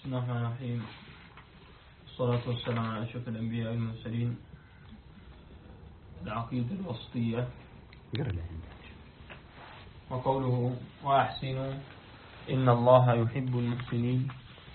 بسم الله الرحمن الرحيم. الصلاة والسلام على أشرف الأنبياء والمرسلين. العقيدة الوسطية. وقوله وأحسنوا إن الله يحب المحسنين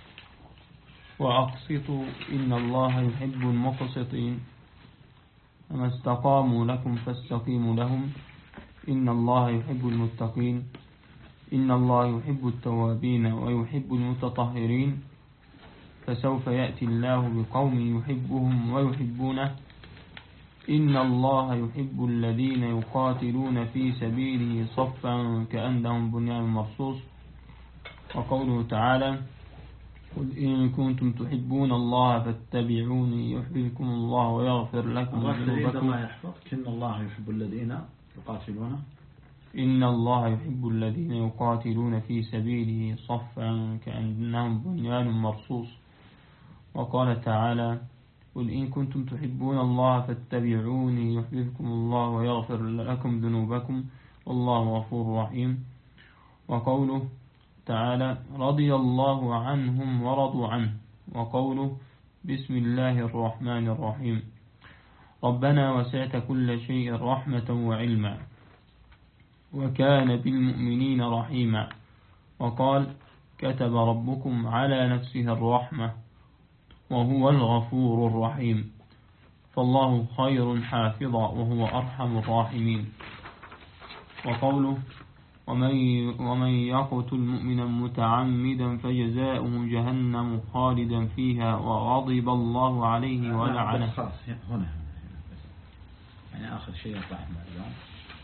وأقسطوا إن الله يحب المقسطين وما استقاموا لكم فاستقيموا لهم إن الله يحب المتقين إن الله يحب التوابين ويحب المتطهرين فسوف يأتي الله بقوم يحبهم ويحبونه إن الله يحب الذين يقاتلون في سبيله صفا كأنهم بنيان مرصوص. وقوله تعالى قل إن كنتم تحبون الله فاتبعوني يحببكم الله ويغفر لكم ذنوبكم. إن الله يحب الذين يقاتلون إن الله يحب الذين يقاتلون في سبيله صفا كأنهم بنيان مرصوص. وقال تعالى قل إن كنتم تحبون الله فاتبعوني يحببكم الله ويغفر لكم ذنوبكم والله غفور رحيم. وقوله تعالى رضي الله عنهم ورضوا عنه. وقوله بسم الله الرحمن الرحيم ربنا وسعت كل شيء رحمة وعلما وكان بالمؤمنين رحيما. وقال كتب ربكم على نفسه الرحمة وهو الغفور الرحيم فالله خير حافظا وهو أرحم الراحمين. وقوله ومن يقتل مؤمنا متعمدا فجزاؤه جهنم خالدا فيها وغضب الله عليه ولعنه. هنا يعني آخر شيء الرحمة اليوم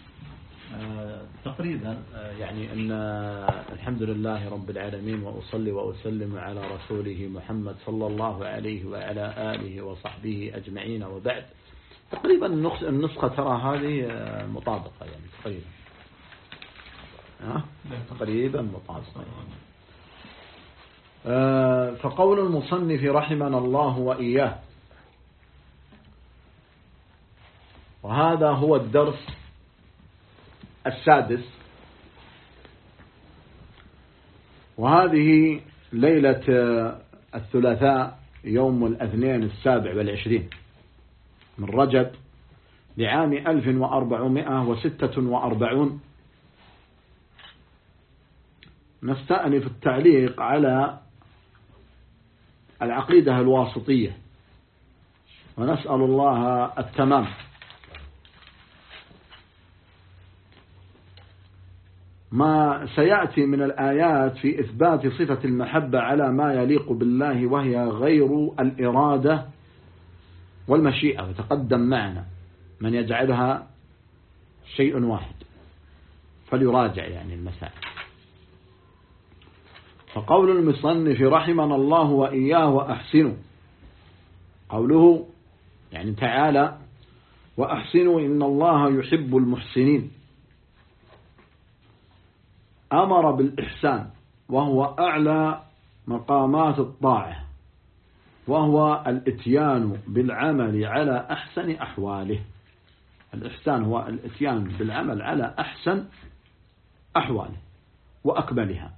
تقريبا يعني أن الحمد لله رب العالمين وأصلي وأسلم على رسوله محمد صلى الله عليه وعلى آله وصحبه أجمعين. وبعد تقريبا النسخة ترى هذه مطابقة يعني تقريبا مطابقة فقول المصنف رحمنا الله وإياه. وهذا هو الدرس السادس. وهذه ليلة الثلاثاء يوم الاثنين 27 من رجب لعام 1446. نستأنف التعليق على العقيدة الواسطية ونسأل الله التمام. ما سيأتي من الآيات في إثبات صفة المحبة على ما يليق بالله وهي غير الإرادة والمشيئة. وتقدم معنا من يجعلها شيء واحد فليراجع يعني المسائل. فقول المصنف رحمنا الله وإياه وأحسنوا قوله يعني تعالى وأحسنوا إن الله يحب المحسنين أمر بالإحسان وهو أعلى مقامات الطاعة وهو الإتيان بالعمل على أحسن أحواله. الإحسان هو الإتيان بالعمل على أحسن أحواله وأكملها.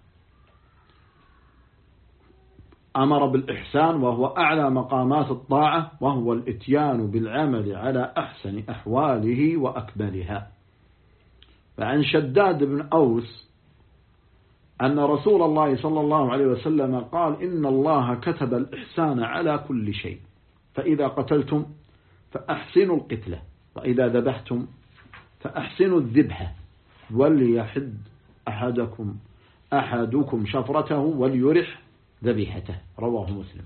أمر بالإحسان وهو أعلى مقامات الطاعة وهو الإتيان بالعمل على أحسن أحواله وأكملها. فعن شداد بن أوس أن رسول الله صلى الله عليه وسلم قال إن الله كتب الإحسان على كل شيء فإذا قتلتم فأحسنوا القتلة وإذا ذبحتم فأحسنوا الذبحة وليحد أحدكم شفرته وليرح ذبيحته رواه مسلم.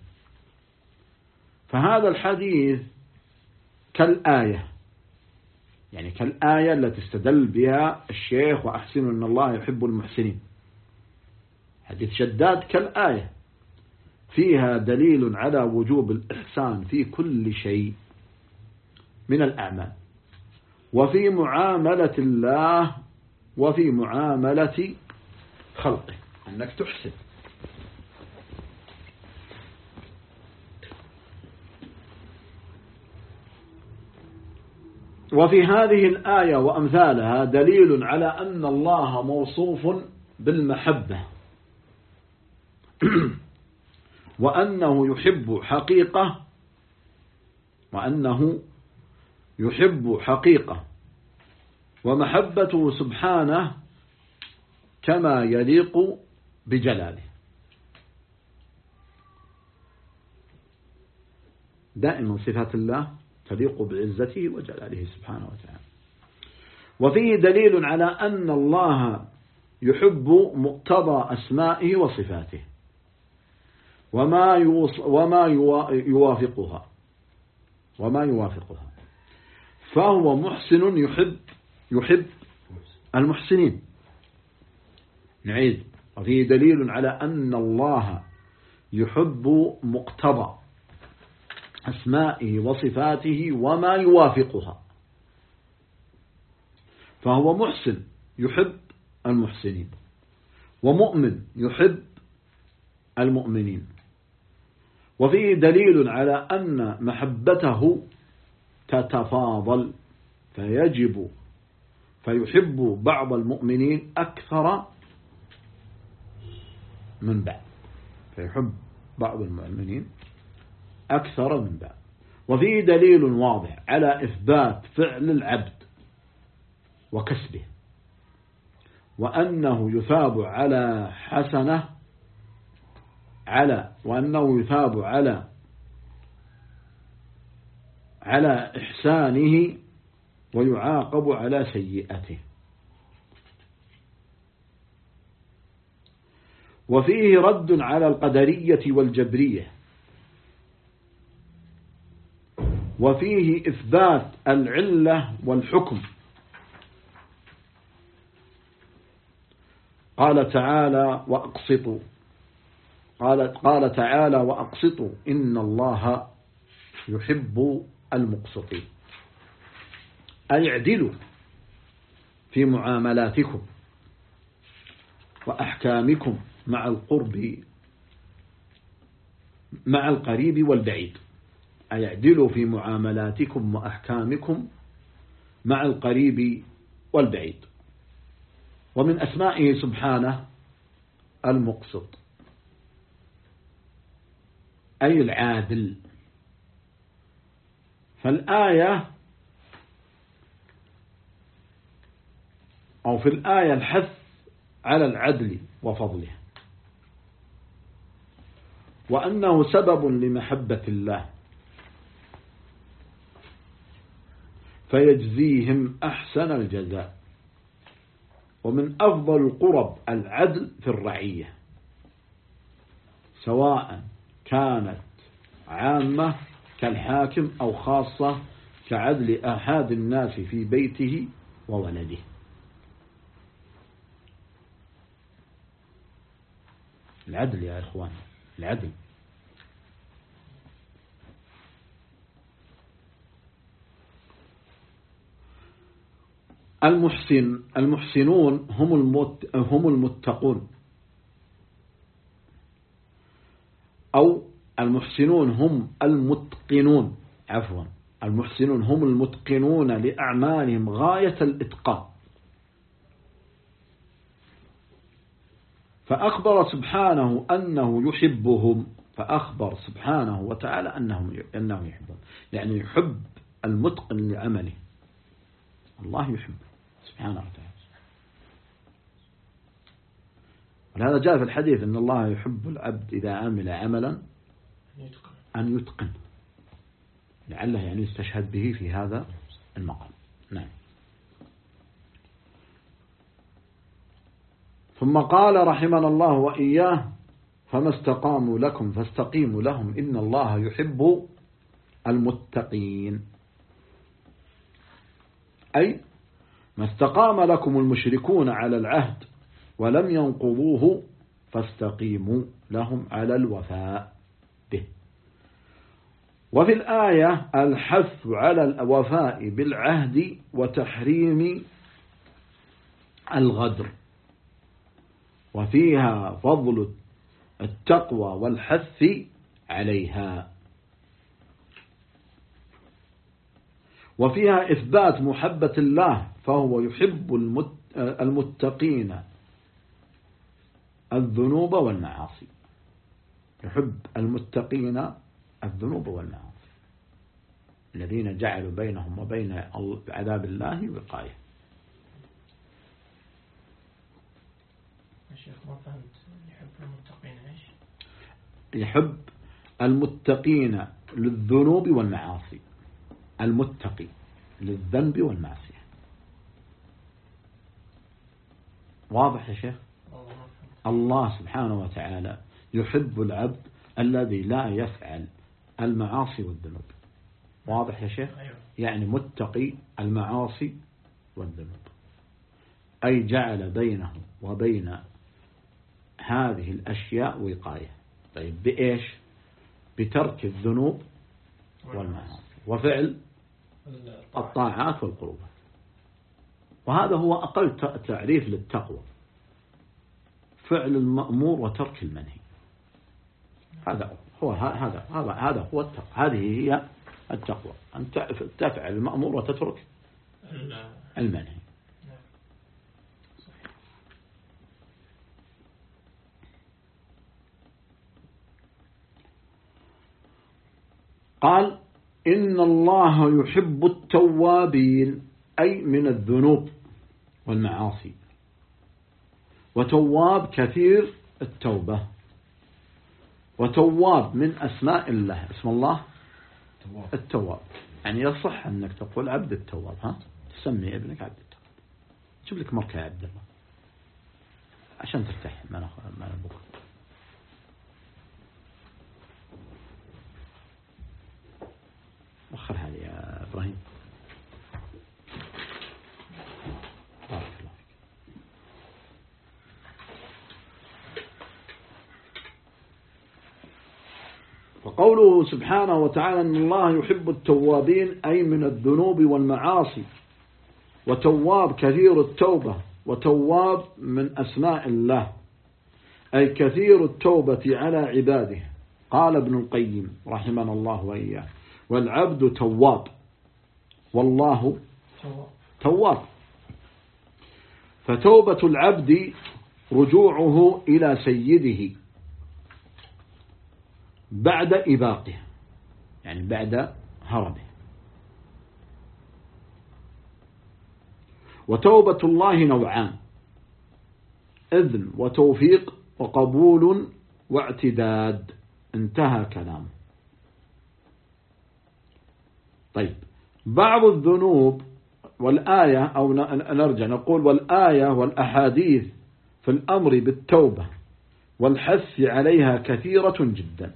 فهذا الحديث كالآية يعني كالآية التي استدل بها الشيخ وأحسنوا إن الله يحب المحسنين. حديث شداد كالآية فيها دليل على وجوب الإحسان في كل شيء من الأعمال وفي معاملة الله وفي معاملة خلقه أنك تحسن. وفي هذه الآية وأمثالها دليل على أن الله موصوف بالمحبة وأنه يحب حقيقة ومحبته سبحانه كما يليق بجلاله. دائما صفات الله تليق بعزته وجلاله سبحانه وتعالى. وفيه دليل على أن الله يحب مقتضى أسمائه وصفاته وما يوافقها فهو محسن يحب المحسنين. نعيد. وفيه دليل على أن الله يحب مقتضى أسمائه وصفاته وما يوافقها فهو محسن يحب المحسنين ومؤمن يحب المؤمنين. وفيه دليل على أن محبته تتفاضل فيحب بعض المؤمنين أكثر من بعض. وفيه دليل واضح على إثبات فعل العبد وكسبه وأنه يثاب على إحسانه ويعاقب على سيئته. وفيه رد على القدرية والجبرية. وفيه إثبات العلة والحكم. قال تعالى وأقسطوا إن الله يحب المقسطين. أي اعدلوا في معاملاتكم وأحكامكم مع القريب والبعيد. أي اعدلوا في معاملاتكم وأحكامكم مع القريب والبعيد. ومن أسمائه سبحانه المقسط أي العادل. فالآية أو في الآية الحث على العدل وفضله وأنه سبب لمحبة الله فيجزيهم أحسن الجزاء. ومن أفضل القرب العدل في الرعية سواء كانت عامة كالحاكم أو خاصة كعدل أحد الناس في بيته وولده. العدل يا إخوان، العدل. المحسنون هم المتقون، أو المحسنون هم المتقنون، عفوا المحسنون هم المتقنون لأعمالهم غاية الإتقان. فأخبر سبحانه أنه يحبهم، فأخبر سبحانه وتعالى أنه يحبهم، يعني يحب المتقن لعمله. الله يحب سبحانه وتعالى. ولهذا جاء في الحديث أن الله يحب العبد إذا عمل عملا أن يتقن، لعله يعني يستشهد به في هذا المقام. نعم. ثم قال رحمنا الله وإياه فما استقاموا لكم فاستقيموا لهم إن الله يحب المتقين. أي ما استقام لكم المشركون على العهد ولم ينقضوه فاستقيموا لهم على الوفاء به. وفي الآية الحث على الوفاء بالعهد وتحريم الغدر، وفيها فضل التقوى والحث عليها، وفيها إثبات محبة الله فهو يحب المتقين الذنوب والمعاصي. يحب المتقين الذنوب والمعاصي الذين جعلوا بينهم وبين عذاب الله وقاية. يا شيخ ما فهمت، يحب المتقين ايش؟ يحب المتقين للذنوب والمعاصي، المتقي للذنب والمعصية. واضح يا شيخ؟ الله سبحانه وتعالى يحب العبد الذي لا يفعل المعاصي والذنوب. واضح يا شيخ؟ يعني متقي المعاصي والذنوب، أي جعل بينه وبين هذه الأشياء وقاية. طيب بإيش؟ بترك الذنوب والمعاصي وفعل الطاعات والقربات. وهذا هو أقل تعريف للتقوى، فعل المأمور وترك المنهي. هذا هو التقوى. هذه هي التقوى، أن تفعل المأمور وتترك المنهي. قال إن الله يحب التوابين، أي من الذنوب والمعاصي، وتواب كثير التوبة. وتواب من أسماء الله، اسم الله التواب. يعني يصح أنك تقول عبد التواب، ها تسمي ابنك عبد التواب. شوف لك مركة يا عبد الله عشان ترتاح ما نبوك. وخر هذه يا إبراهيم. بارك الله فيك. وقوله سبحانه وتعالى أن الله يحب التوابين، أي من الذنوب والمعاصي، وتواب كثير التوبة. وتواب من أسماء الله، أي كثير التوبة على عباده. قال ابن القيم رحمنا الله وإياه: والعبد تواب والله تواب. فتوبة العبد رجوعه إلى سيده بعد إباقه، يعني بعد هربه. وتوبة الله نوعان: إذن وتوفيق، وقبول واعتداد. انتهى كلامه. طيب، بعض الذنوب والآية، أو نرجع نقول والآية والأحاديث في الأمر بالتوبة والحث عليها كثيرة جدا.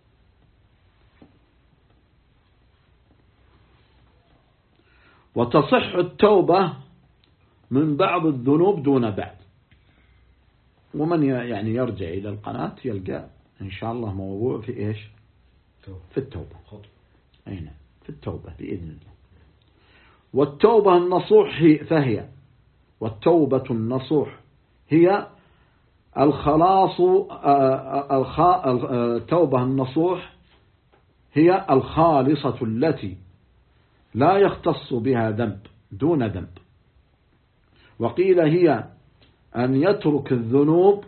وتصح التوبة من بعض الذنوب دون بعض. ومن يعني يرجع إلى القناة يلقى إن شاء الله موضوع في إيش؟ في التوبة. أي نعم، في التوبة بإذن الله. والتوبة النصوح فهي والتوبة النصوح هي الخلاص. التوبة النصوح هي الخالصة التي لا يختص بها ذنب دون ذنب. وقيل هي أن يترك الذنوب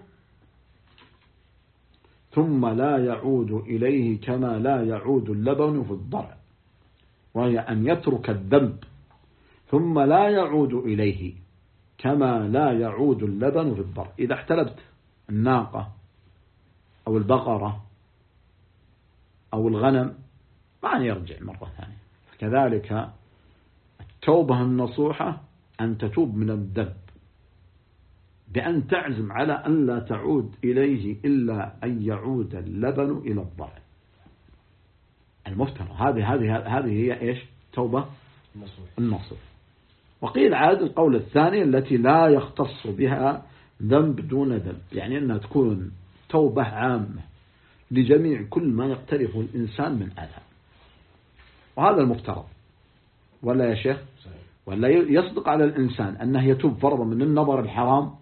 ثم لا يعود إليه كما لا يعود اللبن في الضرع. وهي أن يترك الذنب ثم لا يعود إليه كما لا يعود اللبن في الضرع. إذا احتلبت الناقة أو البقرة أو الغنم ما يرجع مرة ثانية. فكذلك التوبة النصوحة أن تتوب من الذنب بأن تعزم على أن لا تعود إليه إلا أن يعود اللبن إلى الضرع المفترض. هذه هي إيش؟ توبة النصوح. وقيل عاد القول الثاني التي لا يختص بها ذنب دون ذنب، يعني أنها تكون توبة عامة لجميع كل ما يقترفه الإنسان من أذى. وهذا المفترض، ولا يا شيخ؟ ولا يصدق على الإنسان أنه يتوب فرضا من النظر الحرام،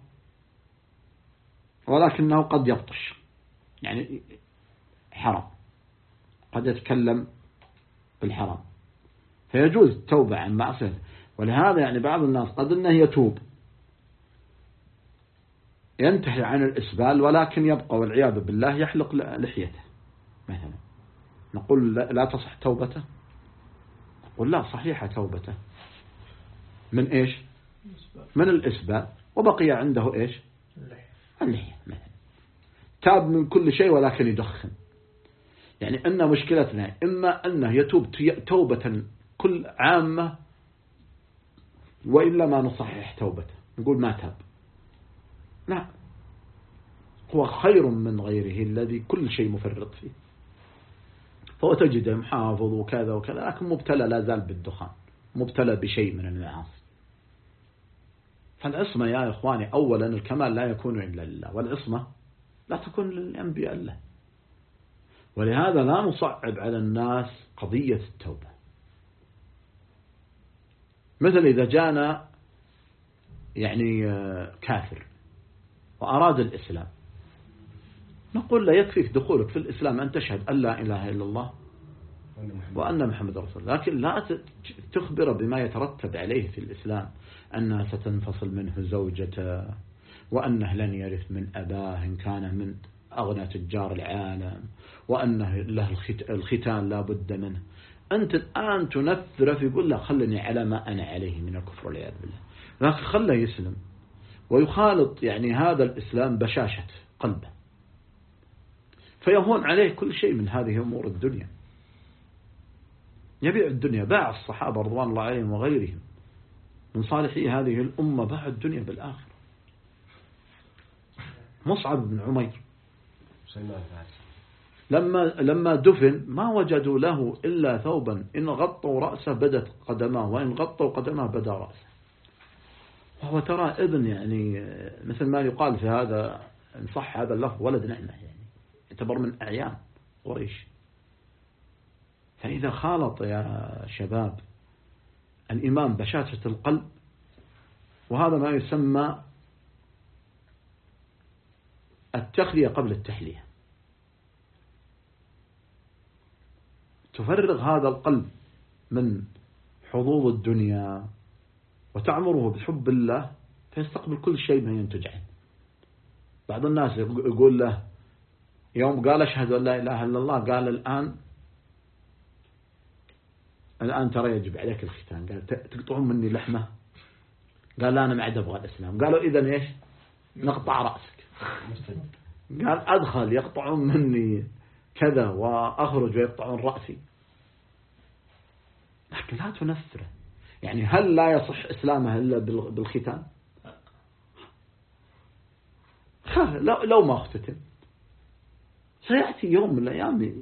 ولكنه قد يبطش، يعني حرام، قد يتكلم بالحرام، فيجوز التوبة عن معصية. ولهذا يعني بعض الناس قد أنه يتوب ينتهي عن الإسبال ولكن يبقى والعياذ بالله يحلق لحيته مثلا، نقول لا تصح توبته؟ نقول لا، صحيحة توبته. من إيش؟ من الإسبال، وبقي عنده إيش؟ اللحية مثلا. تاب من كل شيء ولكن يدخن. يعني أن مشكلتنا إما أنه يتوب توبة كل عامة، وإلا ما نصحح توبته نقول ما تاب. لا، هو خير من غيره الذي كل شيء مفرط فيه. فهو تجد محافظ وكذا وكذا، لكن مبتلى لا زال بالدخان، مبتلى بشيء من المعاصي. فالعصمة يا إخواني أولا الكمال لا يكون إلا لله، والعصمة لا تكون للأنبياء الله. ولهذا لا نصعب على الناس قضية التوبة. مثل إذا جانا يعني كافر وأراد الإسلام، نقول لا يكفيك دخولك في الإسلام أن تشهد أن لا إله إلا الله وأن محمد رسول الله، لكن لا تخبر بما يترتب عليه في الإسلام، أنها ستنفصل منه زوجته، وأنه لن يرث من أباه إن كان من أغنى تجار العالم، وأنه له الختان لا بد منه. أنت الآن تنفر في يقول له خلني على ما أنا عليه من الكفر والعياذ بالله، لكن خله يسلم ويخالط يعني هذا الإسلام بشاشة قلبه، فيهون عليه كل شيء من هذه أمور الدنيا. يبيع الدنيا، باع الصحابة رضوان الله عليهم وغيرهم من صالحي هذه الأمة، باع الدنيا بالآخر. مصعب بن عمير لما دفن ما وجدوا له إلا ثوبا إن غطوا رأسه بدت قدماه، وإن غطوا قدماه بدا رأسه. وهو ترى ابن يعني مثل ما يقال في هذا إن صح هذا اللفظ ولد نعمة، يعني يعتبر من أعيان قريش. فإذا خالط يا شباب الإيمان بشاشة القلب، وهذا ما يسمى التخلية قبل التحلية، تفرغ هذا القلب من حظوظ الدنيا وتعمره بحب الله، فيستقبل كل شيء ما ينتج عنه. بعض الناس يقول له يوم قال أشهد أن لا إله إلا الله، قال الآن ترى يجب عليك الختان، قال تقطعون مني لحمة، قال لا أنا ما عاد أبغى الإسلام. قالوا إذن إيش؟ نقطع رأسك. قال أدخل يقطعون مني كذا وأخرج ويقطعون رأسي. لكن لا تنفره. يعني هل لا يصح إسلامه إلا بالختان؟ لو ما اختتم سيأتي يوم من الأيام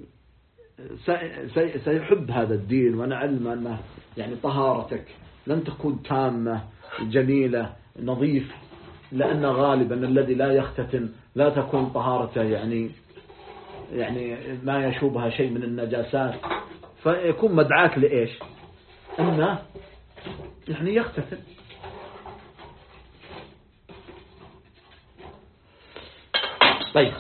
سيحب هذا الدين، ونعلم أنه يعني طهارتك لن تكون تامة جميلة نظيف، لأن غالبا الذي لا يختتم لا تكون طهارته يعني ما يشوبها شيء من النجاسات، فيكون مدعاك لإيش؟ أنه يعني يختتم. طيب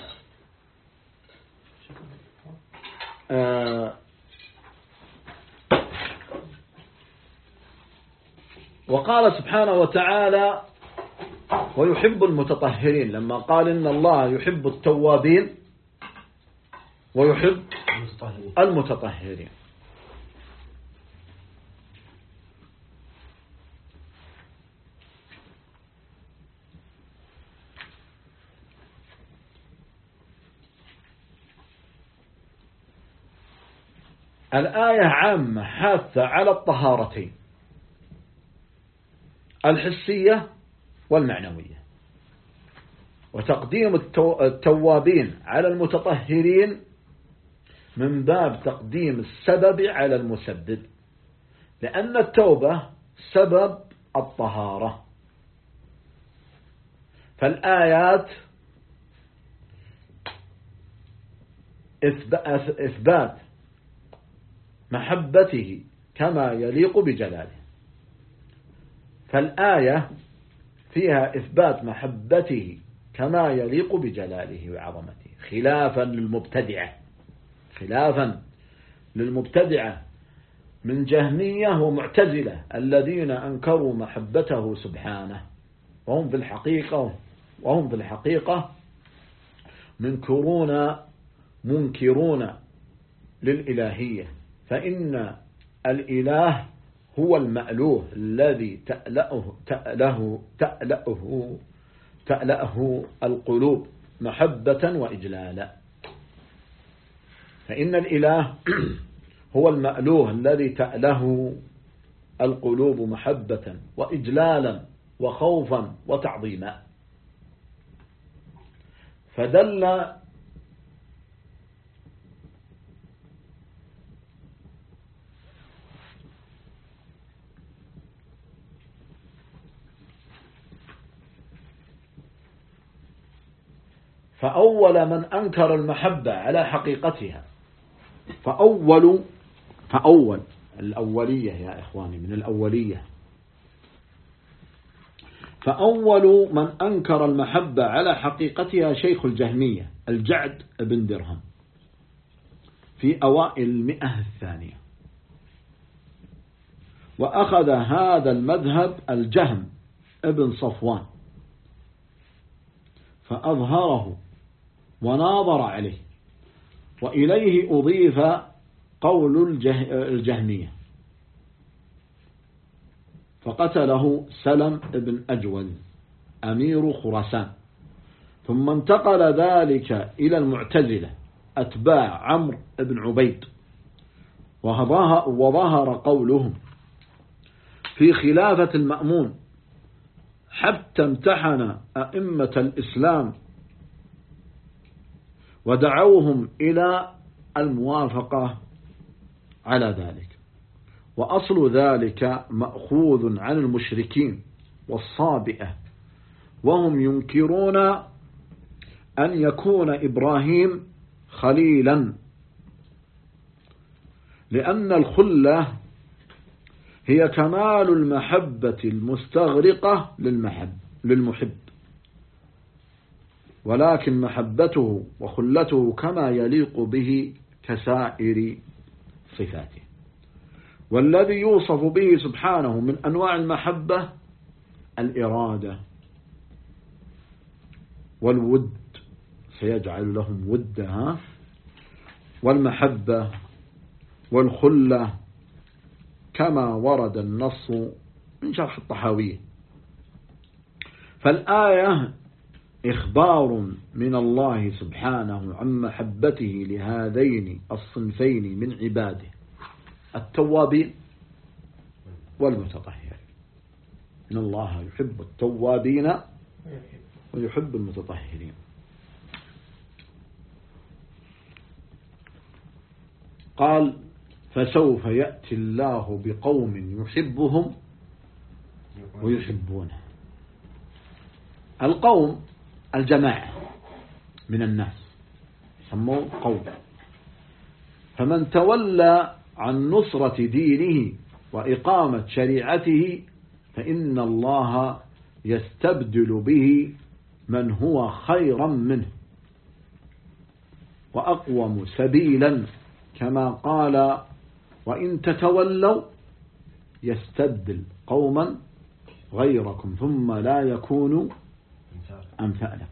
وقال سبحانه وتعالى ويحب المتطهرين، لما قال إن الله يحب التوابين ويحب المتطهرين. الآية عامة حاثة على الطهارتين الحسية والمعنوية، وتقديم التوابين على المتطهرين من باب تقديم السبب على المسبب، لأن التوبة سبب الطهارة. فالآيات إثبات محبته كما يليق بجلاله، فالآية فيها إثبات محبته كما يليق بجلاله وعظمته، خلافا للمبتدعة من جهمية ومعتزلة الذين أنكروا محبته سبحانه، وهم في الحقيقة وهم في الحقيقة منكرون للإلهية، فإن الإله هو المألوه الذي تألأه القلوب محبة وإجلالا. فإن الإله هو المألوه الذي تأله القلوب محبة وإجلالا وخوفا وتعظيما. فدل فأول من أنكر المحبة على حقيقتها فأول الأولية يا إخواني من الأولية، فأول من أنكر المحبة على حقيقتها شيخ الجهمية الجعد بن درهم في أوائل المئة الثانية. وأخذ هذا المذهب الجهم ابن صفوان فأظهره وناظر عليه، وإليه أضيف قول الجهمية، فقتله سلم بن أجول أمير خراسان. ثم انتقل ذلك إلى المعتزلة أتباع عمرو بن عبيد، وظهر قولهم في خلافة المأمون حتى امتحن أئمة الإسلام ودعوهم إلى الموافقة على ذلك. وأصل ذلك مأخوذ عن المشركين والصابئة، وهم ينكرون أن يكون إبراهيم خليلا، لأن الخلة هي كمال المحبة المستغرقة للمحب، ولكن محبته وخلته كما يليق به كسائر صفاته. والذي يوصف به سبحانه من أنواع المحبة الإرادة والود، سيجعل لهم ودها، والمحبة والخلة كما ورد النص من شرح الطحاوية. فالآية إخبار من الله سبحانه عن محبته لهذين الصنفين من عباده التوابين والمتطهرين. إن الله يحب التوابين ويحب المتطهرين. قال فسوف يأتي الله بقوم يحبهم ويحبونه. القوم الجماعة من الناس سموه قوم، فمن تولى عن نصرة دينه وإقامة شريعته فإن الله يستبدل به من هو خيرا منه وأقوم سبيلا، كما قال وإن تتولوا يستبدل قوما غيركم ثم لا يكونوا أمثالكم.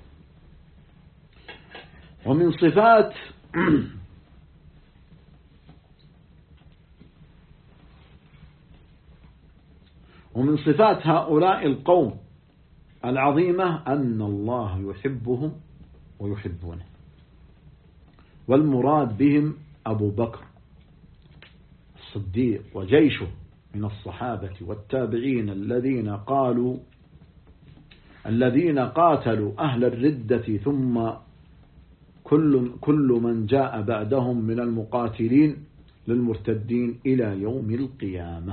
ومن صفات هؤلاء القوم العظيمة أن الله يحبهم ويحبونه، والمراد بهم أبو بكر الصديق وجيشه من الصحابة والتابعين الذين قاتلوا أهل الردة، ثم كل من جاء بعدهم من المقاتلين للمرتدين إلى يوم القيامة.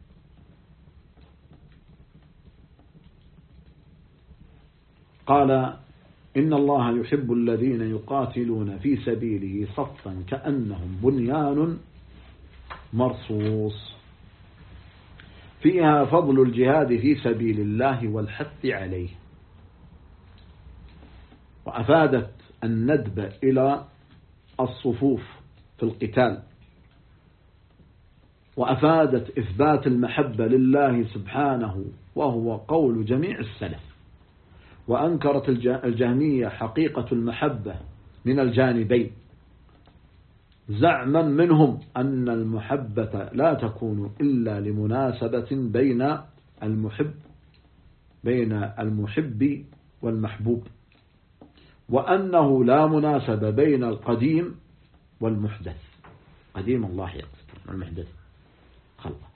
قال إن الله يحب الذين يقاتلون في سبيله صفا كأنهم بنيان مرصوص، فيها فضل الجهاد في سبيل الله والحث عليه، وأفادت الندب إلى الصفوف في القتال، وأفادت إثبات المحبة لله سبحانه، وهو قول جميع السلف، وأنكرت الجهمية حقيقة المحبة من الجانبين، زعما منهم أن المحبة لا تكون إلا لمناسبة بين المحب والمحبوب، وأنه لا مناسبة بين القديم والمحدث. قديم الله يقصد، والمحدث خلقه،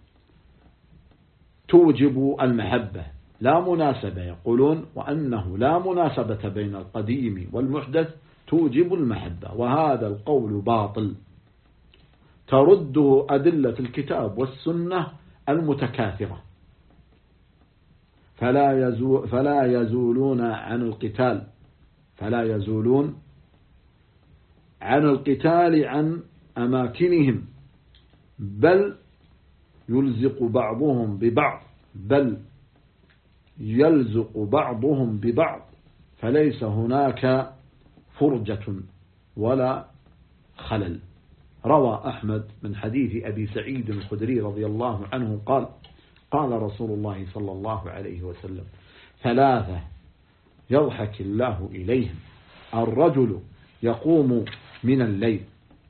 توجب المحبة، لا مناسبة. يقولون وأنه لا مناسبة بين القديم والمحدث توجب المحبة، وهذا القول باطل ترده أدلة الكتاب والسنة المتكاثرة، فلا يزولون عن القتال عن أماكنهم، بل يلزق بعضهم ببعض، فليس هناك فرجة ولا خلل. روى أحمد من حديث أبي سعيد الخدري رضي الله عنه قال: قال رسول الله صلى الله عليه وسلم: 3 يضحك الله إليهم: الرجل يقوم من الليل،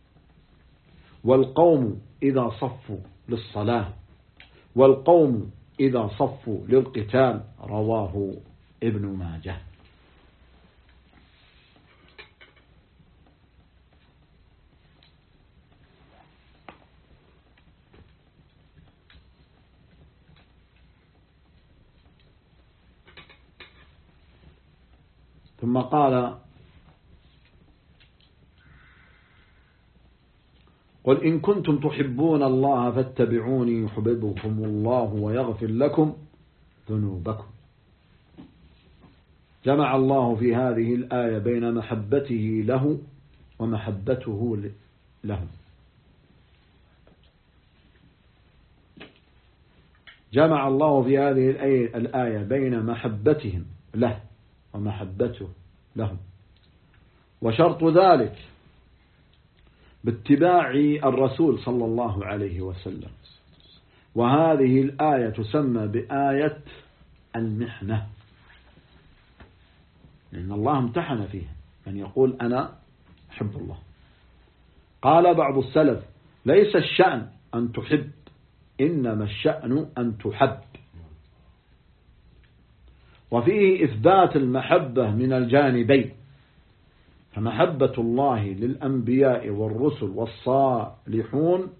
والقوم إذا صفوا للصلاة، والقوم إذا صفوا للقتال. رواه ابن ماجه. ثم قال: قل إن كنتم تحبون الله فاتبعوني يحببكم الله ويغفر لكم ذنوبكم. جمع الله في هذه الآية بين محبته له ومحبته لهم. جمع الله في هذه الآية بين محبتهم له ومحبته لهم، وشرط ذلك باتباع الرسول صلى الله عليه وسلم. وهذه الآية تسمى بآية المحنة، لأن الله امتحن فيها من يقول أنا أحب الله. قال بعض السلف: ليس الشأن أن تحب، إنما الشأن أن تحب. وفيه إثبات المحبة من الجانبين، فمحبة الله للأنبياء والرسل والصالحون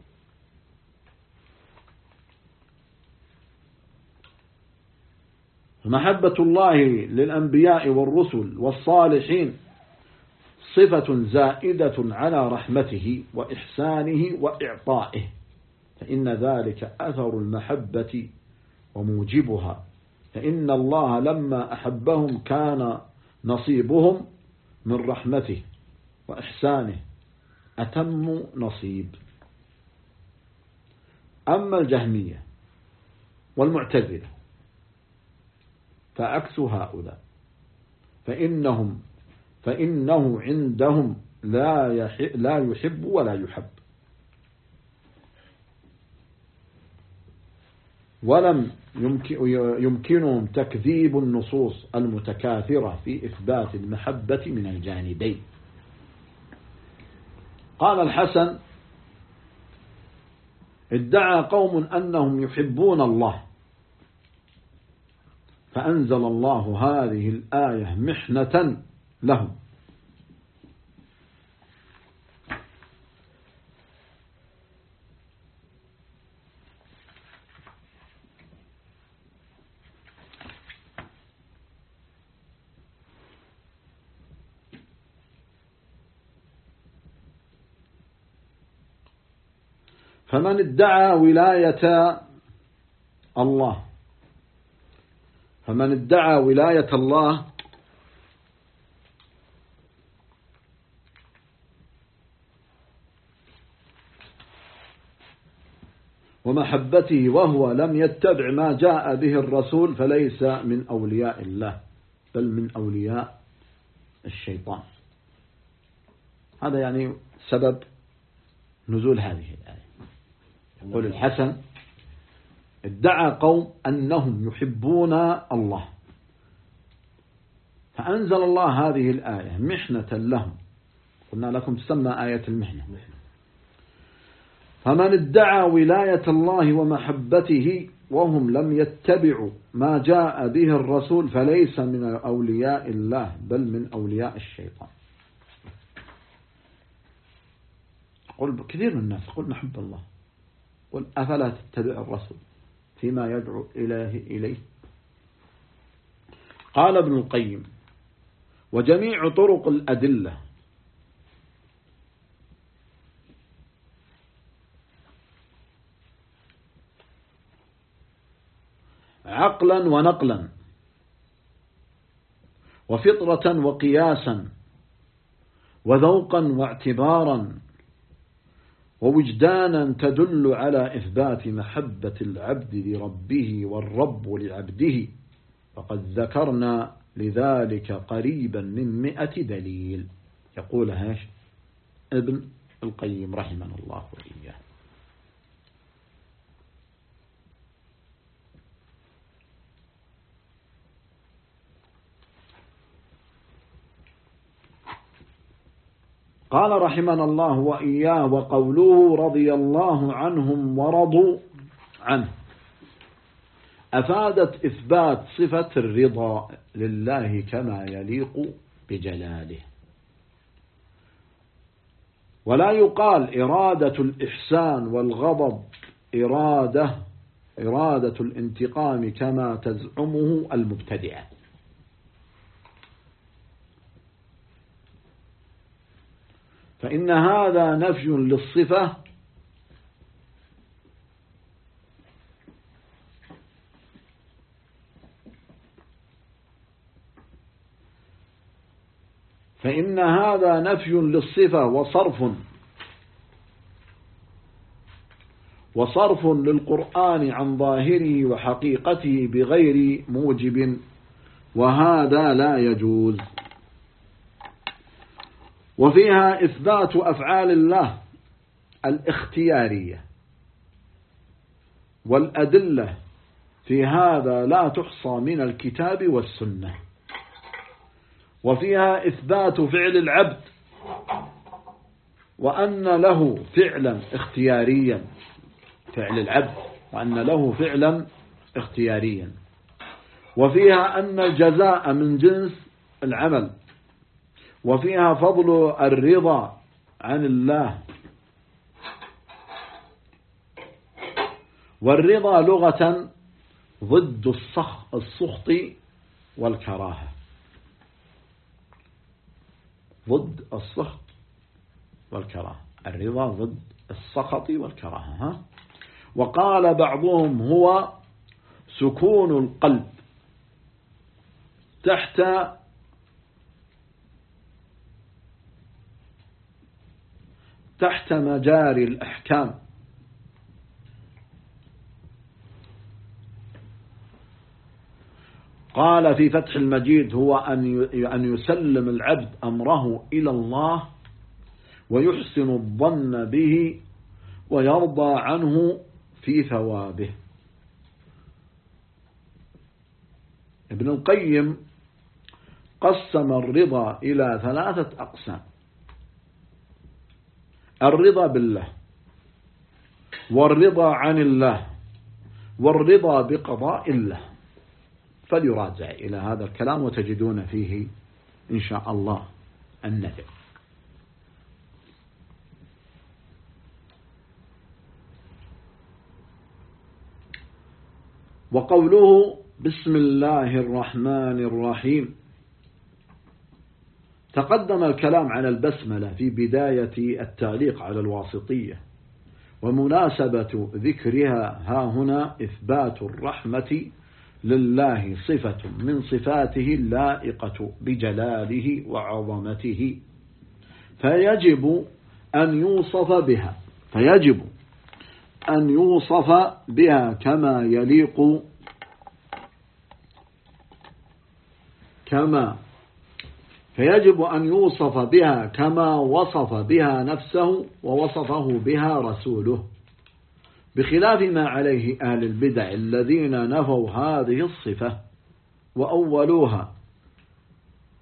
فمحبة الله للأنبياء والرسل والصالحين صفة زائدة على رحمته وإحسانه وإعطائه، فإن ذلك أثر المحبة وموجبها، فإن الله لما أحبهم كان نصيبهم من رحمته وإحسانه أتم نصيب. أما الجهمية والمعتزلة فعكس هؤلاء، فإنه عندهم لا يحب ولا يحب، ولم يمكنهم تكذيب النصوص المتكاثرة في إثبات المحبة من الجانبين. قال الحسن: ادعى قوم أنهم يحبون الله، فأنزل الله هذه الآية محنة لهم. فمن ادعى ولاية الله ومحبته وهو لم يتبع ما جاء به الرسول فليس من أولياء الله، بل من أولياء الشيطان. هذا يعني سبب نزول هذه الآية. يقول الحسن: ادعى قوم أنهم يحبون الله، فأنزل الله هذه الآية محنة لهم، قلنا لكم تسمى آية المحنة. فمن ادعى ولاية الله ومحبته وهم لم يتبعوا ما جاء به الرسول فليس من أولياء الله بل من أولياء الشيطان. قل كثير من الناس قل نحب الله، قل أفلا تتبع الرسول فيما يدعو إليه. قال ابن القيم: وجميع طرق الأدلة عقلا ونقلا وفطرة وقياسا وذوقا واعتبارا ووجدانا تدل على إثبات محبة العبد لربه والرب لعبده، فقد ذكرنا لذلك قريبا من 100 دليل. يقول هاش ابن القيم رحمه الله وإياه. قال رحمنا الله وإياه: وقوله رضي الله عنهم ورضوا عنه أفادت إثبات صفة الرضا لله كما يليق بجلاله، ولا يقال إرادة الإحسان والغضب إرادة الانتقام كما تزعمه المبتدعة. فإن هذا نفي للصفة وصرف للقرآن عن ظاهره وحقيقته بغير موجب، وهذا لا يجوز. وفيها إثبات أفعال الله الاختيارية، والأدلة في هذا لا تحصى من الكتاب والسنة. وفيها إثبات فعل العبد وأن له فعلا اختياريا، فعل العبد وأن له فعلا اختياريا. وفيها أن الجزاء من جنس العمل. وفيها فضل الرضا عن الله، والرضا لغة ضد السخط والكراهة، ضد السخط والكراهة، الرضا ضد السخط والكراهة. وقال بعضهم هو سكون القلب تحت مجاري الأحكام. قال في فتح المجيد: هو أن يسلم العبد أمره إلى الله ويحسن الظن به ويرضى عنه في ثوابه. ابن القيم قسم الرضا إلى 3 أقسام: الرضا بالله، والرضا عن الله، والرضا بقضاء الله. فليراجع إلى هذا الكلام وتجدون فيه إن شاء الله النفع. وقوله بسم الله الرحمن الرحيم، تقدم الكلام على البسملة في بداية التعليق على الواسطية، ومناسبة ذكرها ها هنا إثبات الرحمة لله صفة من صفاته اللائقة بجلاله وعظمته، فيجب أن يوصف بها كما يليق فيجب أن يوصف بها كما وصف بها نفسه ووصفه بها رسوله، بخلاف ما عليه أهل البدع الذين نفوا هذه الصفة وأولوها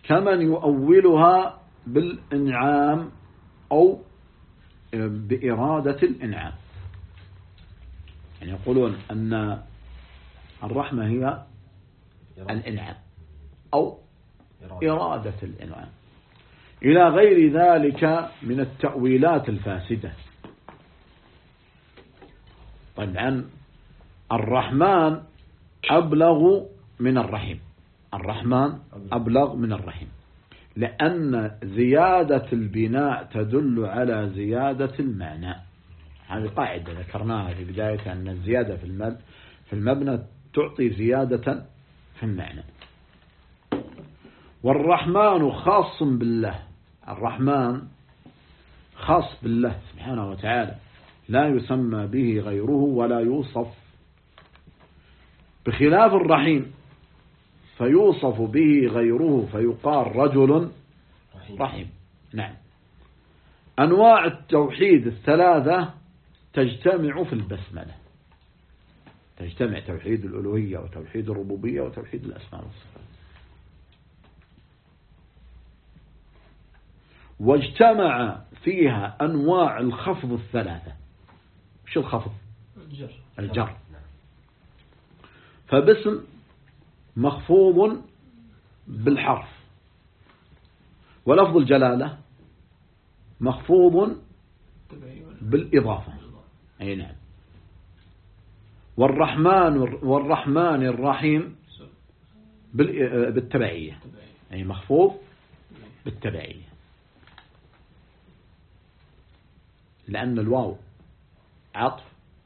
كمن يؤولها بالإنعام أو بإرادة الإنعام. يعني يقولون أن الرحمة هي الإنعام أو إرادة الإنعام إلى غير ذلك من التأويلات الفاسدة. طبعا الرحمن أبلغ من الرحيم، الرحمن أبلغ من الرحيم، لأن زيادة البناء تدل على زيادة المعنى. هذه قاعدة ذكرناها في بداية، أن الزيادة في المبنى تعطي زيادة في المعنى. والرحمن خاص بالله، الرحمن خاص بالله سبحانه وتعالى، لا يسمى به غيره ولا يوصف، بخلاف الرحيم فيوصف به غيره فيقال رجل رحيم. نعم. أنواع التوحيد الثلاثة تجتمع في البسملة، تجتمع توحيد الألوهية وتوحيد الربوبية وتوحيد الأسماء والصفات. واجتمع فيها أنواع الخفض الثلاثة. وش الخفض؟ الجر. فباسم مخفوض بالحرف، ولفظ الجلالة مخفوض بالإضافة. أي نعم. والرحمن الرحيم بالتبعية، أي مخفوض بالتبعية، لأن الواو عطف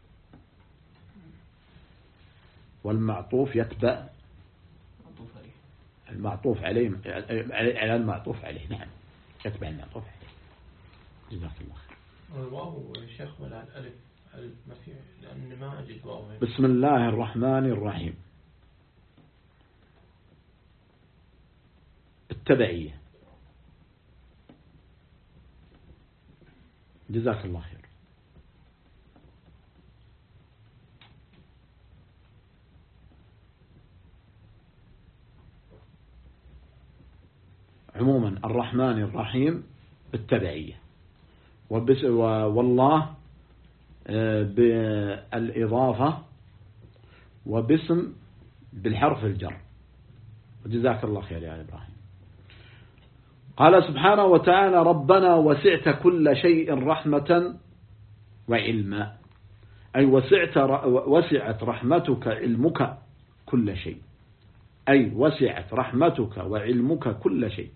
والمعطوف يتبع المعطوف عليه، على المعطوف عليه. نعم، يتبع المعطوف عليه. جزاك الله خير. الواو شيخ ولا الألف ما في، لأن ما أجد واو. بسم الله الرحمن الرحيم التبعية. جزاك الله خير. عموما الرحمن الرحيم بالتبعية، والله بالإضافة، وباسم بالحرف الجر. جزاك الله خير يا إبراهيم. قال سبحانه وتعالى: ربنا وسعت كل شيء رحمة وعلما، أي وسعت رحمتك علمك كل شيء، أي وسعت رحمتك وعلمك كل شيء.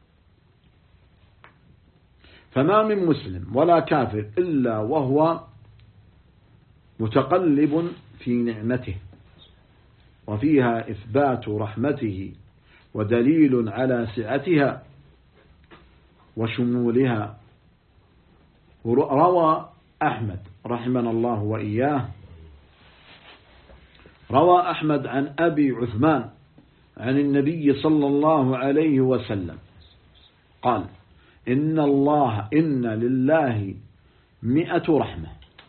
فما من مسلم ولا كافر إلا وهو متقلب في نعمته، وفيها إثبات رحمته ودليل على سعتها وشمولها. روى أحمد رحمنا الله وإياه، روى أحمد عن أبي عثمان عن النبي صلى الله عليه وسلم قال: إن لله 100 رحمة،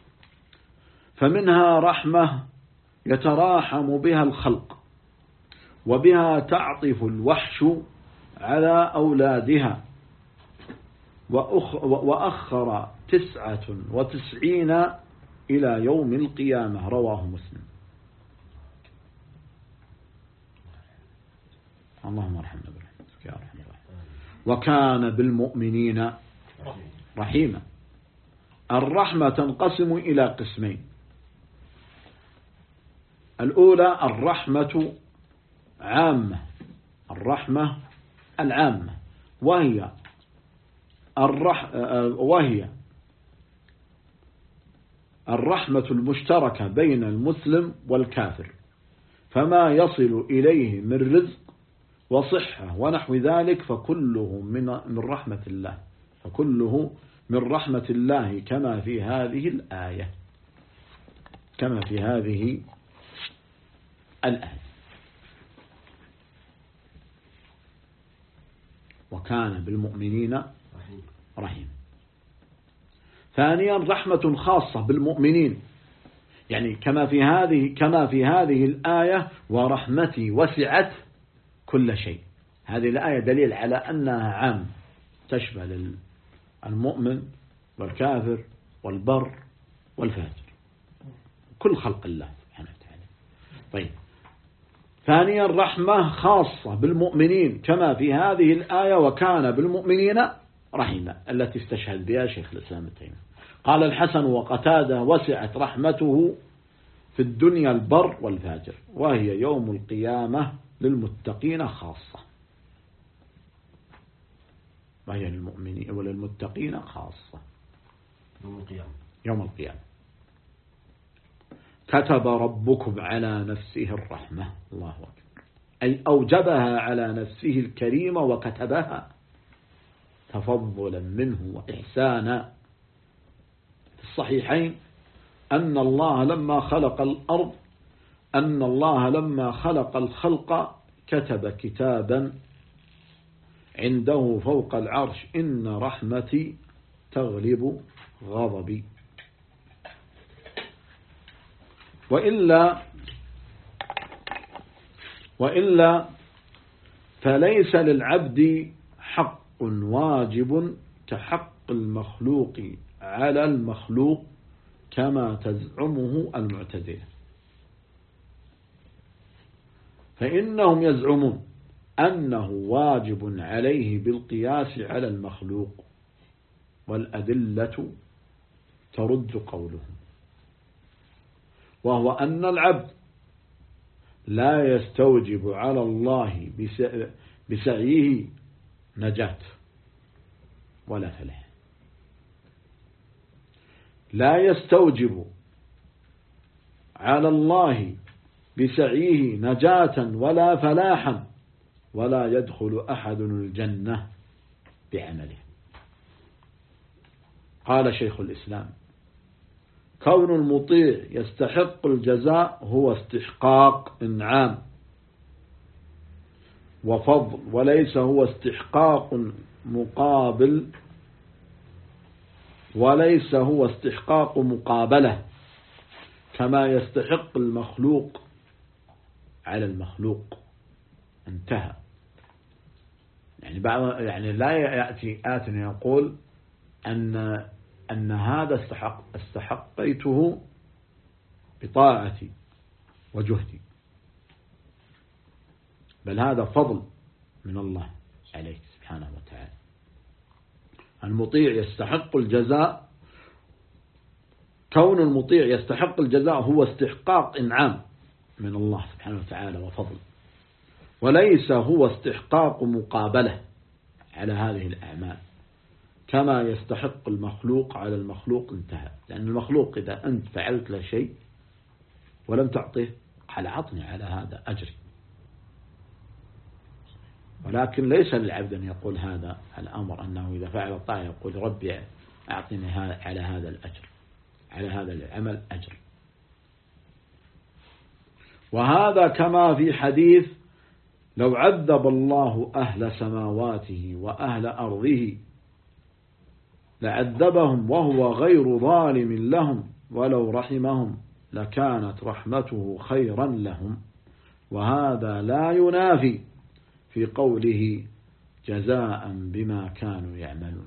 فمنها رحمة يتراحم بها الخلق، وبها تعطف الوحش على أولادها، وأخر 99 إلى يوم القيامة. رواه مسلم. اللهم ارحمنا برحمتك يا أرحم الراحمين. وكان بالمؤمنين رحيما. الرحمة تنقسم إلى قسمين: الأولى الرحمة عامة، الرحمة العامة، وهي الرحمة المشتركة بين المسلم والكافر، فما يصل إليه من رزق وصحة ونحو ذلك فكله من رحمة الله، فكله من رحمة الله، كما في هذه الآية، كما في هذه الآية. وكان بالمؤمنين رحيم. ثانيا رحمة خاصة بالمؤمنين، يعني كما في هذه الآية: ورحمتي وسعت كل شيء. هذه الآية دليل على أنها عام تشمل المؤمن والكافر والبر والفاجر، كل خلق الله سبحانه وتعالى. طيب، ثانيا رحمة خاصة بالمؤمنين كما في هذه الآية وكان بالمؤمنين رحيما التي استشهد بها شيخ الإسلام ابن تيمية. قال الحسن وقتادة وسعت رحمته في الدنيا البر والفاجر، وهي يوم القيامة للمتقين خاصة، وهي للمؤمنين وللمتقين خاصة يوم القيامة. كتب ربكم على نفسه الرحمة، الله أكبر، أي أوجبها على نفسه الكريمة وكتبها تفضلا منه وإحسانا. في الصحيحين أن الله لما خلق الخلق كتب كتابا عنده فوق العرش: إن رحمتي تغلب غضبي. وإلا فليس للعبد حق واجب كحق المخلوق على المخلوق كما تزعمه المعتزلة، فإنهم يزعمون أنه واجب عليه بالقياس على المخلوق، والأدلة ترد قولهم، وهو أن العبد لا يستوجب على الله بسعيه نجاة ولا فلاح، لا يستوجب على الله بسعيه نجاة ولا فلاحا، ولا يدخل أحد الجنة بعمله. قال شيخ الإسلام: كون المطيع يستحق الجزاء هو استحقاق إنعام وفضل، وليس هو استحقاق مقابل، وليس هو استحقاق مقابلة كما يستحق المخلوق على المخلوق. انتهى. يعني لا يأتي آت يقول أن هذا استحقيته بطاعتي وجهدي، بل هذا فضل من الله عليك سبحانه وتعالى. المطيع يستحق الجزاء، كون المطيع يستحق الجزاء هو استحقاق إنعام من الله سبحانه وتعالى وفضل، وليس هو استحقاق مقابلة على هذه الأعمال كما يستحق المخلوق على المخلوق. انتهى. لأن المخلوق إذا أنت فعلت له شيء ولم تعطيه قال أعطني على هذا أجري، ولكن ليس للعبد أن يقول هذا الأمر، أنه إذا فعل الطاعة يقول ربي أعطني على هذا الأجر، على هذا العمل أجر. وهذا كما في حديث: لو عذب الله أهل سماواته وأهل أرضه لعذبهم وهو غير ظالم لهم، ولو رحمهم لكانت رحمته خيرا لهم. وهذا لا ينافي في قوله جزاء بما كانوا يعملون.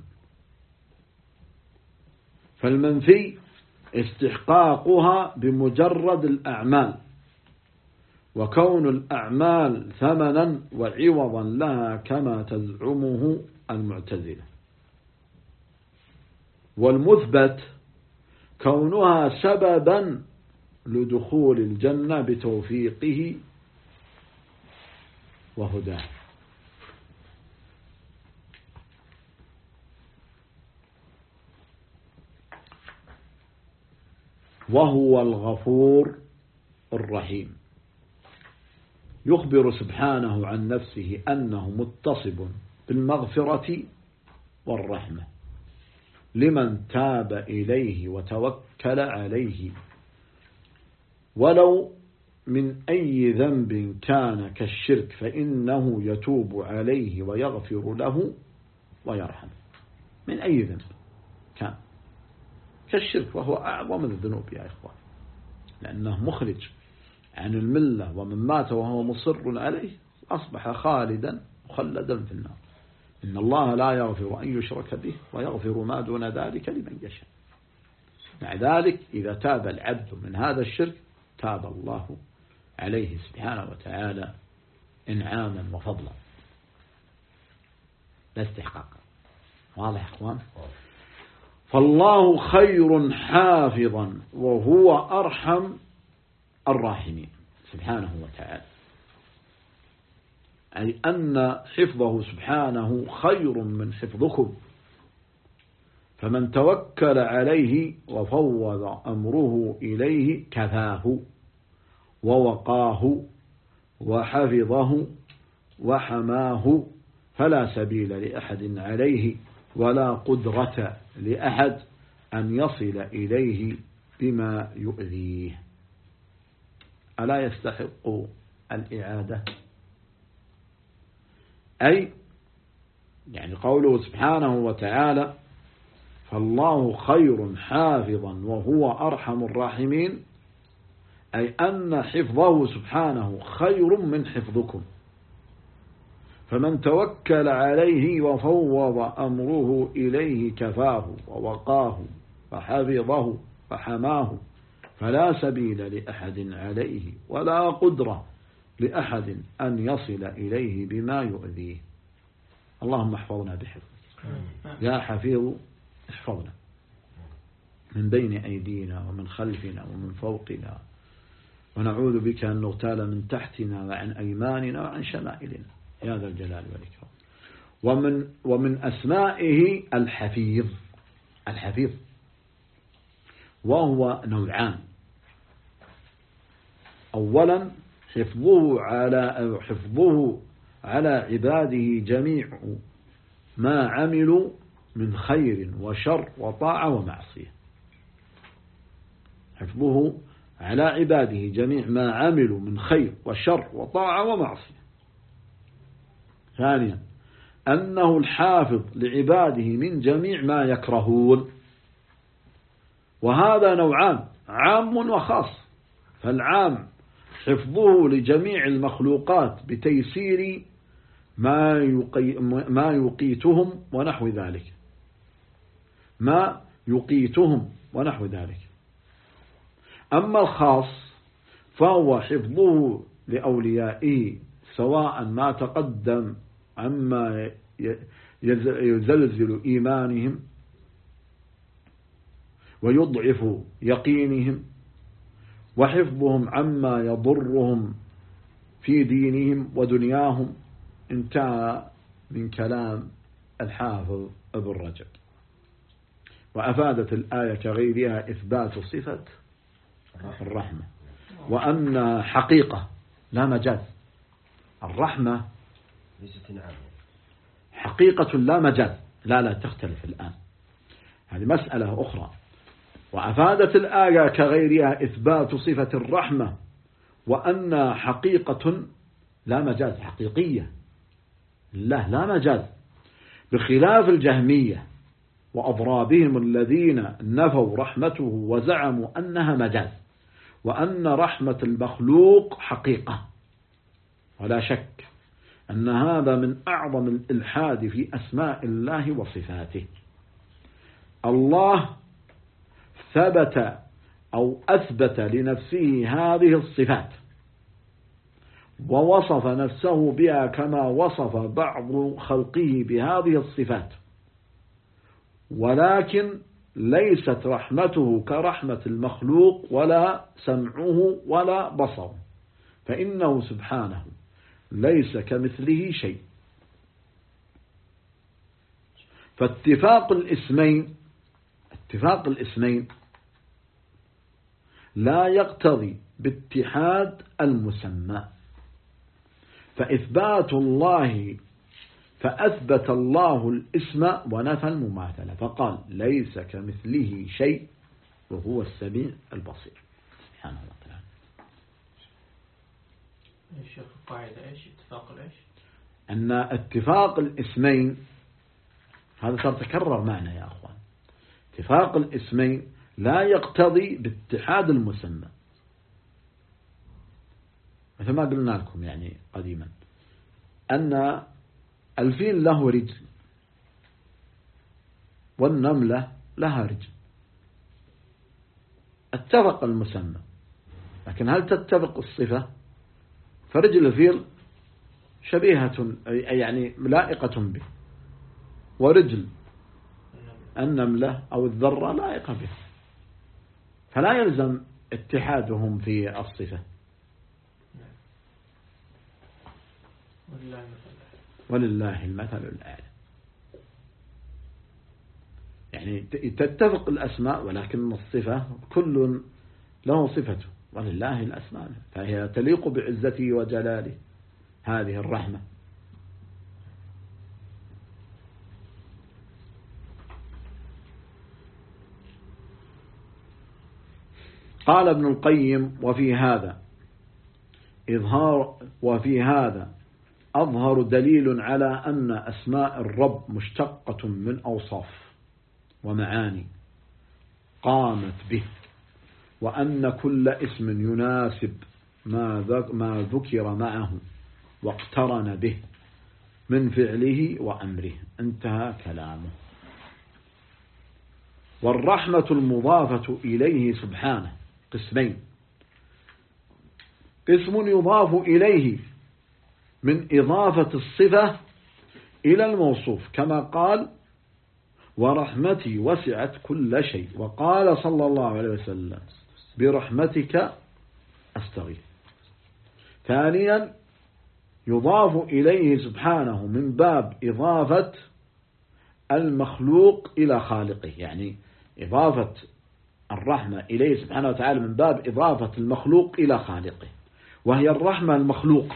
فالمنفي استحقاقها بمجرد الأعمال، وكون الأعمال ثمنا وعوضا لها كما تزعمه المعتزلة. والمثبت كونها سببا لدخول الجنة بتوفيقه وهداه. وهو الغفور الرحيم، يخبر سبحانه عن نفسه أنه متصب بالمغفرة والرحمة لمن تاب إليه وتوكل عليه، ولو من أي ذنب كان كالشرك فإنه يتوب عليه ويغفر له ويرحمه. من أي ذنب كان كالشرك، وهو أعظم الذنوب يا إخوان، لأنه مخرج عن الملة، ومن مات وهو مصر عليه أصبح خالدا مخلدا في النار. إن الله لا يغفر أن يشرك به ويغفر ما دون ذلك لمن يشاء. مع ذلك إذا تاب العبد من هذا الشرك تاب الله عليه سبحانه وتعالى إنعاما وفضلا لا استحقاقا. واضح يا أخوان؟ فالله خير حافظا وهو أرحم الراحمين سبحانه وتعالى، أي أن حفظه سبحانه خير من حفظكم، فمن توكل عليه وفوض أمره إليه كفاه ووقاه وحفظه وحماه، فلا سبيل لأحد عليه ولا قدرة لأحد أن يصل إليه بما يؤذيه. ألا يستحق الإعادة؟ أي يعني قوله سبحانه وتعالى فالله خير حافظا وهو أرحم الراحمين، أي أن حفظه سبحانه خير من حفظكم، فمن توكل عليه وفوض أمره إليه كفاه ووقاه وحفظه وحماه، فلا سبيل لأحد عليه ولا قدرة لأحد أن يصل إليه بما يؤذيه. اللهم احفظنا بحفظك يا حفيظ، احفظنا من بين أيدينا ومن خلفنا ومن فوقنا، ونعوذ بك أن نغتال من تحتنا وعن أيماننا وعن شمائلنا يا ذا الجلال والإكرام. ومن أسمائه الحفيظ. الحفيظ وهو نوعان: أولا حفظه على عباده جميع ما عملوا من خير وشر وطاعة ومعصية. حفظه على عباده جميع ما عملوا من خير وشر وطاعة ومعصية. ثانيا أنه الحافظ لعباده من جميع ما يكرهون، وهذا نوعان: عام وخاص. فالعام حفظه لجميع المخلوقات بتيسير ما يقيتهم ونحو ذلك، ما يقيتهم ونحو ذلك. أما الخاص فهو حفظه لأوليائه، سواء ما تقدم عما يزلزل إيمانهم ويضعف يقينهم، وحفظهم عما يضرهم في دينهم ودنياهم. انتهى من كلام الحافظ ابن رجب. وأفادت الآية كغيرها إثبات صفة الرحمة، وأن حقيقة لا مجاز. الرحمة حقيقة لا مجاز، لا تختلف الآن، هذه مسألة أخرى. وأفادت الآية كغيرها إثبات صفة الرحمة، وأن حقيقة لا مجاز، حقيقية لا مجاز، بخلاف الجهمية وأضرابهم الذين نفوا رحمته وزعموا أنها مجاز، وأن رحمة المخلوق حقيقة. ولا شك أن هذا من أعظم الإلحاد في أسماء الله وصفاته. الله ثبت أو أثبت لنفسه هذه الصفات، ووصف نفسه بها كما وصف بعض خلقه بهذه الصفات، ولكن ليست رحمته كرحمة المخلوق ولا سمعه ولا بصره، فإنه سبحانه ليس كمثله شيء. فاتفاق الاسمين لا يقتضي باتحاد المسمى، فأثبت الله الاسم ونفى المماثلة، فقال ليس كمثله شيء وهو السميع البصير سبحانه وتعالى. الشيخ القاعدة إيش اتفاق الإيش؟ أن اتفاق الاسمين هذا صار تكرر معنا يا أخوان. اتفاق الاسمين لا يقتضي باتحاد المسمى، مثل ما قلنا لكم يعني قديما أن الفيل له رجل والنملة لها رجل، اتفق المسمى، لكن هل تتفق الصفة؟ فرجل الفيل شبيهة يعني لائقة به، ورجل النملة أو الذرة لائقة به، فلا يلزم اتحادهم في الصفة. ولله المثل الأعلى. يعني تتفق الأسماء ولكن الصفة كل له صفته، ولله الأسماء، فهي تليق بعزته وجلاله هذه الرحمة. قال ابن القيم: وفي هذا أظهر دليل على أن أسماء الرب مشتقة من أوصاف ومعاني قامت به، وأن كل اسم يناسب ما ذكر معه واقترن به من فعله وأمره. انتهى كلامه. والرحمة المضافة إليه سبحانه قسمين: قسم يضاف إليه من إضافة الصفة إلى الموصوف، كما قال: ورحمتي وسعت كل شيء، وقال صلى الله عليه وسلم: برحمتك أستغيث. ثانيا يضاف إليه سبحانه من باب إضافة المخلوق إلى خالقه، يعني إضافة الرحمة إليه سبحانه وتعالى من باب إضافة المخلوق إلى خالقه، وهي الرحمة المخلوقة،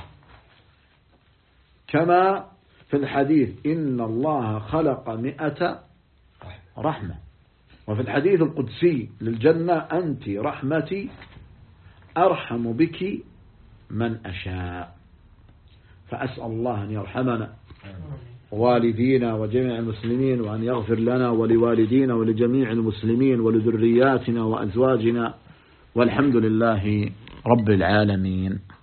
كما في الحديث: إن الله خلق 100 رحمة. وفي الحديث القدسي للجنة: أنت رحمتي أرحم بك من أشاء. فأسأل الله أن يرحمنا ووالدينا وجميع المسلمين، وأن يغفر لنا ولوالدينا ولجميع المسلمين ولذرياتنا وأزواجنا، والحمد لله رب العالمين.